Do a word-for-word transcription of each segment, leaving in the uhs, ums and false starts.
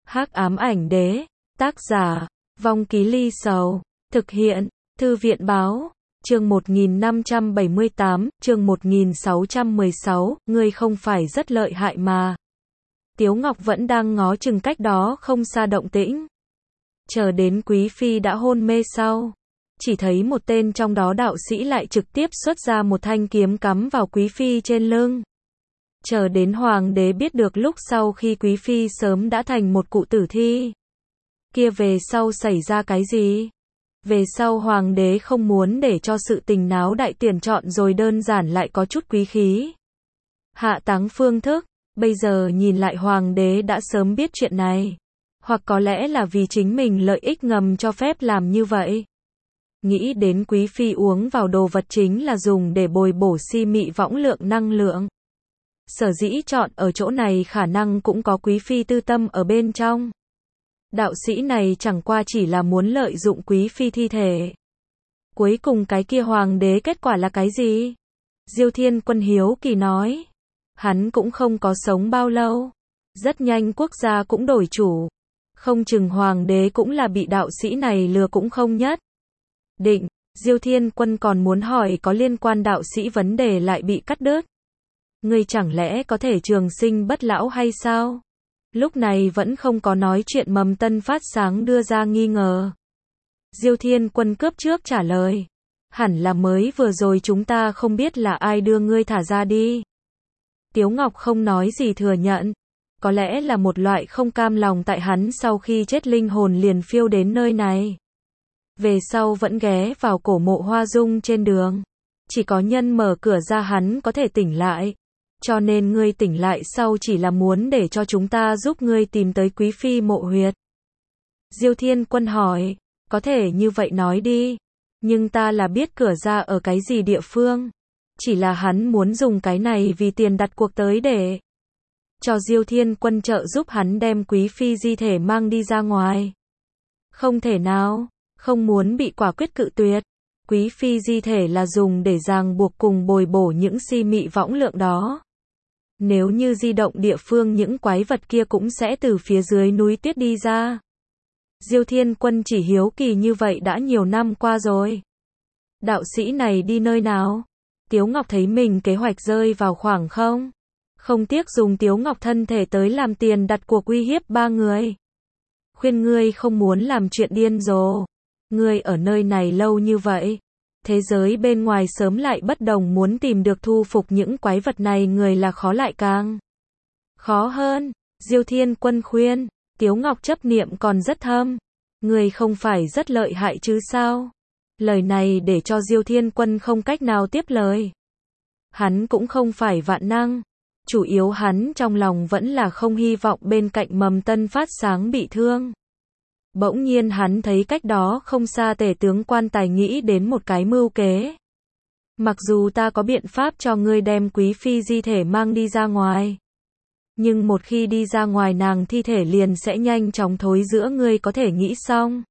Hắc ám ảnh đế, tác giả, Vong Ký Ly Sầu, thực hiện, Thư viện báo, chương một nghìn năm trăm bảy mươi tám, chương một nghìn sáu trăm mười sáu, ngươi không phải rất lợi hại mà. Tiếu Ngọc vẫn đang ngó chừng cách đó không xa động tĩnh. Chờ đến Quý Phi đã hôn mê sau, chỉ thấy một tên trong đó đạo sĩ lại trực tiếp xuất ra một thanh kiếm cắm vào Quý Phi trên lưng. Chờ đến Hoàng đế biết được lúc sau khi Quý Phi sớm đã thành một cụ tử thi. Kia về sau xảy ra cái gì? Về sau Hoàng đế không muốn để cho sự tình náo đại tuyển chọn rồi đơn giản lại có chút quý khí. Hạ táng phương thức, bây giờ nhìn lại Hoàng đế đã sớm biết chuyện này. Hoặc có lẽ là vì chính mình lợi ích ngầm cho phép làm như vậy. Nghĩ đến Quý Phi uống vào đồ vật chính là dùng để bồi bổ si mị võng lượng năng lượng. Sở dĩ chọn ở chỗ này khả năng cũng có Quý Phi tư tâm ở bên trong. Đạo sĩ này chẳng qua chỉ là muốn lợi dụng Quý Phi thi thể. Cuối cùng cái kia Hoàng đế kết quả là cái gì? Diêu Thiên Quân hiếu kỳ nói. Hắn cũng không có sống bao lâu. Rất nhanh quốc gia cũng đổi chủ. Không chừng Hoàng đế cũng là bị đạo sĩ này lừa cũng không nhất. Định, Diêu Thiên Quân còn muốn hỏi có liên quan đạo sĩ vấn đề lại bị cắt đứt. Ngươi chẳng lẽ có thể trường sinh bất lão hay sao? Lúc này vẫn không có nói chuyện Mầm Tân phát sáng đưa ra nghi ngờ. Diêu Thiên Quân cướp trước trả lời. Hẳn là mới vừa rồi chúng ta không biết là ai đưa ngươi thả ra đi. Tiếu Ngọc không nói gì thừa nhận. Có lẽ là một loại không cam lòng tại hắn sau khi chết linh hồn liền phiêu đến nơi này. Về sau vẫn ghé vào cổ mộ Hoa Dung trên đường. Chỉ có nhân mở cửa ra hắn có thể tỉnh lại. Cho nên ngươi tỉnh lại sau chỉ là muốn để cho chúng ta giúp ngươi tìm tới Quý Phi mộ huyệt. Diêu Thiên Quân hỏi, có thể như vậy nói đi. Nhưng ta là biết cửa ra ở cái gì địa phương. Chỉ là hắn muốn dùng cái này vì tiền đặt cuộc tới để cho Diêu Thiên Quân trợ giúp hắn đem Quý Phi di thể mang đi ra ngoài. Không thể nào, không muốn bị quả quyết cự tuyệt. Quý Phi di thể là dùng để ràng buộc cùng bồi bổ những si mị võng lượng đó. Nếu như di động địa phương những quái vật kia cũng sẽ từ phía dưới núi tuyết đi ra. Diêu Thiên Quân chỉ hiếu kỳ như vậy đã nhiều năm qua rồi. Đạo sĩ này đi nơi nào? Tiếu Ngọc thấy mình kế hoạch rơi vào khoảng không. Không tiếc dùng Tiếu Ngọc thân thể tới làm tiền đặt cuộc uy hiếp ba người. Khuyên ngươi không muốn làm chuyện điên rồ. Ngươi ở nơi này lâu như vậy. Thế giới bên ngoài sớm lại bất đồng, muốn tìm được thu phục những quái vật này người là khó lại càng khó hơn. Diêu Thiên Quân khuyên. Tiếu Ngọc chấp niệm còn rất thâm. Ngươi không phải rất lợi hại chứ sao? Lời này để cho Diêu Thiên Quân không cách nào tiếp lời. Hắn cũng không phải vạn năng. Chủ yếu hắn trong lòng vẫn là không hy vọng bên cạnh Mầm Tân phát sáng bị thương. Bỗng nhiên hắn thấy cách đó không xa Tể tướng quan tài nghĩ đến một cái mưu kế. Mặc dù ta có biện pháp cho ngươi đem Quý Phi di thể mang đi ra ngoài. Nhưng một khi đi ra ngoài nàng thi thể liền sẽ nhanh chóng thối giữa, ngươi có thể nghĩ xong.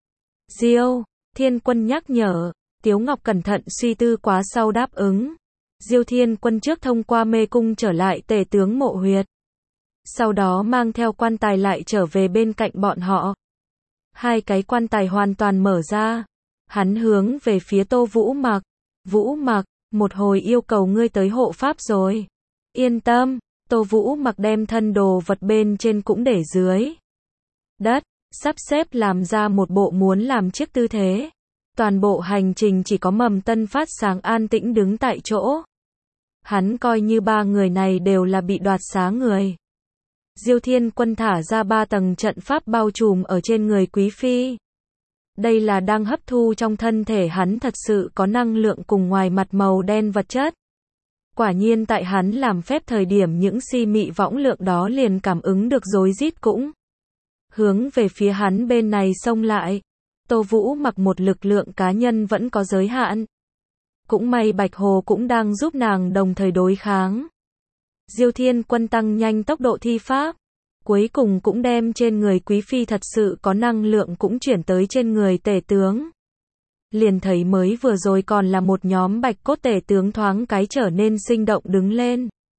Diêu Thiên Quân nhắc nhở. Tiếu Ngọc cẩn thận suy tư quá sau đáp ứng. Diêu Thiên Quân trước thông qua mê cung trở lại Tể tướng mộ huyệt. Sau đó mang theo quan tài lại trở về bên cạnh bọn họ. Hai cái quan tài hoàn toàn mở ra. Hắn hướng về phía Tô Vũ Mặc. Vũ Mặc, một hồi yêu cầu ngươi tới hộ pháp rồi. Yên tâm, Tô Vũ Mặc đem thân đồ vật bên trên cũng để dưới đất, sắp xếp làm ra một bộ muốn làm chiếc tư thế. Toàn bộ hành trình chỉ có Mầm Tân phát sáng an tĩnh đứng tại chỗ. Hắn coi như ba người này đều là bị đoạt xá người. Diêu Thiên Quân thả ra ba tầng trận pháp bao trùm ở trên người Quý Phi. Đây là đang hấp thu trong thân thể hắn thật sự có năng lượng cùng ngoài mặt màu đen vật chất. Quả nhiên tại hắn làm phép thời điểm những si mị võng lượng đó liền cảm ứng được rối rít cũng hướng về phía hắn bên này xông lại. Tô Vũ Mặc một lực lượng cá nhân vẫn có giới hạn. Cũng may Bạch Hồ cũng đang giúp nàng đồng thời đối kháng. Diêu Thiên Quân tăng nhanh tốc độ thi pháp. Cuối cùng cũng đem trên người Quý Phi thật sự có năng lượng cũng chuyển tới trên người Tể tướng. Liền thấy mới vừa rồi còn là một nhóm bạch cốt Tể tướng thoáng cái trở nên sinh động đứng lên.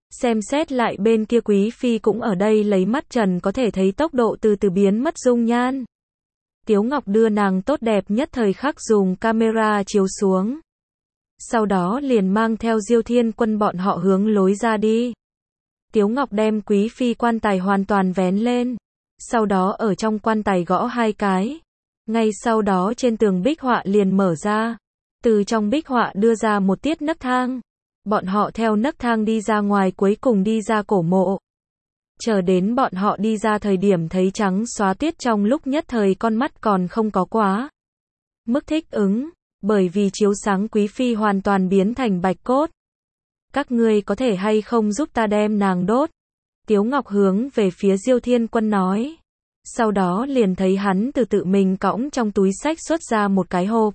Xem xét lại bên kia quý phi cũng ở đây, lấy mắt trần có thể thấy tốc độ từ từ biến mất dung nhan. Tiếu Ngọc đưa nàng tốt đẹp nhất thời khắc dùng camera chiếu xuống. Sau đó liền mang theo Diêu Thiên Quân bọn họ hướng lối ra đi. Tiếu Ngọc đem quý phi quan tài hoàn toàn vén lên. Sau đó ở trong quan tài gõ hai cái. Ngay sau đó trên tường bích họa liền mở ra. Từ trong bích họa đưa ra một tiết nấc thang. Bọn họ theo nấc thang đi ra ngoài, cuối cùng đi ra cổ mộ. Chờ đến bọn họ đi ra thời điểm thấy trắng xóa tuyết, trong lúc nhất thời con mắt còn không có quá mức thích ứng, bởi vì chiếu sáng quý phi hoàn toàn biến thành bạch cốt. Các ngươi có thể hay không giúp ta đem nàng đốt? Tiếu Ngọc hướng về phía Diêu Thiên Quân nói. Sau đó liền thấy hắn từ tự mình cõng trong túi xách xuất ra một cái hộp.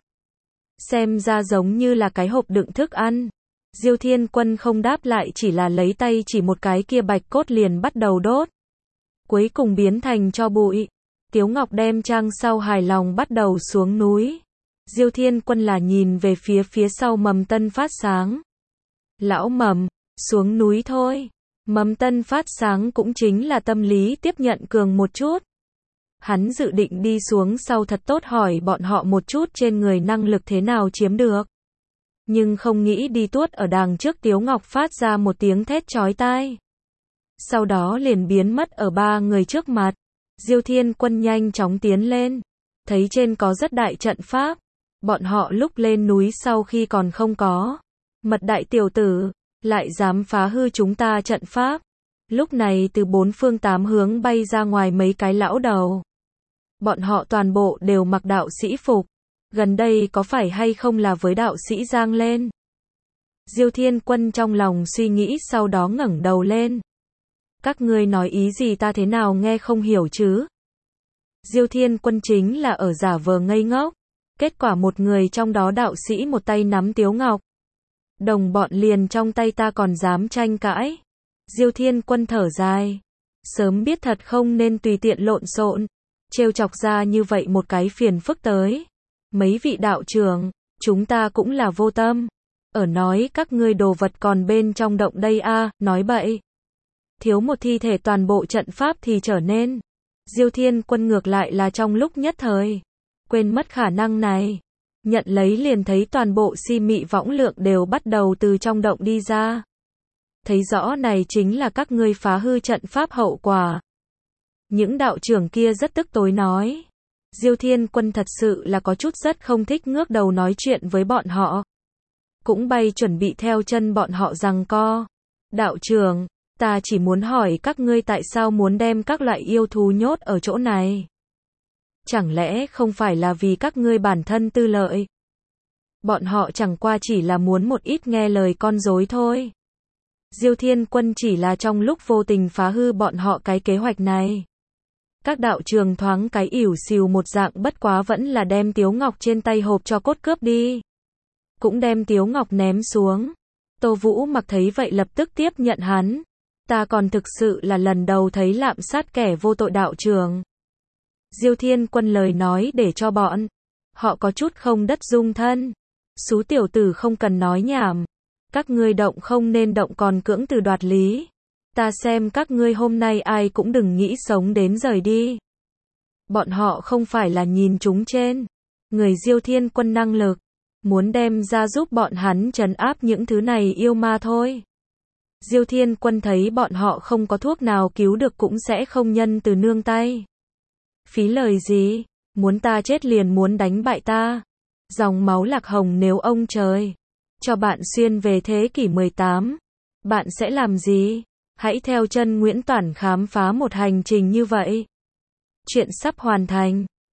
Xem ra giống như là cái hộp đựng thức ăn. Diêu Thiên Quân không đáp lại, chỉ là lấy tay chỉ một cái kia bạch cốt liền bắt đầu đốt. Cuối cùng biến thành tro bụi. Tiếu Ngọc đem trang sau hài lòng bắt đầu xuống núi. Diêu Thiên Quân là nhìn về phía phía sau Mầm Tân phát sáng. Lão Mầm, xuống núi thôi. Mầm Tân phát sáng cũng chính là tâm lý tiếp nhận cường một chút. Hắn dự định đi xuống sau thật tốt hỏi bọn họ một chút trên người năng lực thế nào chiếm được. Nhưng không nghĩ đi tuốt ở đằng trước Tiếu Ngọc phát ra một tiếng thét chói tai. Sau đó liền biến mất ở ba người trước mặt. Diêu Thiên Quân nhanh chóng tiến lên. Thấy trên có rất đại trận pháp. Bọn họ lúc lên núi sau khi còn không có. Mật đại tiểu tử, lại dám phá hư chúng ta trận pháp. Lúc này từ bốn phương tám hướng bay ra ngoài mấy cái lão đầu. Bọn họ toàn bộ đều mặc đạo sĩ phục. Gần đây có phải hay không là với đạo sĩ Giang lên? Diêu Thiên Quân trong lòng suy nghĩ, sau đó ngẩng đầu lên. Các ngươi nói ý gì ta thế nào nghe không hiểu chứ? Diêu Thiên Quân chính là ở giả vờ ngây ngốc. Kết quả một người trong đó đạo sĩ một tay nắm Tiếu Ngọc. Đồng bọn liền trong tay ta còn dám tranh cãi. Diêu Thiên Quân thở dài. Sớm biết thật không nên tùy tiện lộn xộn. Trêu chọc ra như vậy một cái phiền phức tới. Mấy vị đạo trưởng, chúng ta cũng là vô tâm. Ở nói các ngươi đồ vật còn bên trong động đây a, à, nói bậy. Thiếu một thi thể toàn bộ trận pháp thì trở nên. Diêu Thiên Quân ngược lại là trong lúc nhất thời. Quên mất khả năng này. Nhận lấy liền thấy toàn bộ si mị võng lượng đều bắt đầu từ trong động đi ra. Thấy rõ này chính là các ngươi phá hư trận pháp hậu quả. Những đạo trưởng kia rất tức tối nói. Diêu Thiên Quân thật sự là có chút rất không thích ngước đầu nói chuyện với bọn họ. Cũng bay chuẩn bị theo chân bọn họ giằng co. Đạo trưởng, ta chỉ muốn hỏi các ngươi tại sao muốn đem các loại yêu thú nhốt ở chỗ này? Chẳng lẽ không phải là vì các ngươi bản thân tư lợi? Bọn họ chẳng qua chỉ là muốn một ít nghe lời con rối thôi. Diêu Thiên Quân chỉ là trong lúc vô tình phá hư bọn họ cái kế hoạch này. Các đạo trường thoáng cái ỉu xìu một dạng, bất quá vẫn là đem Tiếu Ngọc trên tay hộp cho cốt cướp đi. Cũng đem Tiếu Ngọc ném xuống. Tô Vũ Mặc thấy vậy lập tức tiếp nhận hắn. Ta còn thực sự là lần đầu thấy lạm sát kẻ vô tội đạo trường. Diêu Thiên Quân lời nói để cho bọn họ có chút không đất dung thân. Xú tiểu tử không cần nói nhảm. Các ngươi động không nên động còn cưỡng từ đoạt lý. Ta xem các ngươi hôm nay ai cũng đừng nghĩ sống đến rời đi. Bọn họ không phải là nhìn chúng trên người Diêu Thiên Quân năng lực, muốn đem ra giúp bọn hắn trấn áp những thứ này yêu ma thôi. Diêu Thiên Quân thấy bọn họ không có thuốc nào cứu được cũng sẽ không nhân từ nương tay. Phí lời gì, muốn ta chết liền muốn đánh bại ta. Dòng máu Lạc Hồng, nếu ông trời cho bạn xuyên về thế kỷ mười tám, bạn sẽ làm gì? Hãy theo chân Nguyễn Toản khám phá một hành trình như vậy. Chuyện sắp hoàn thành.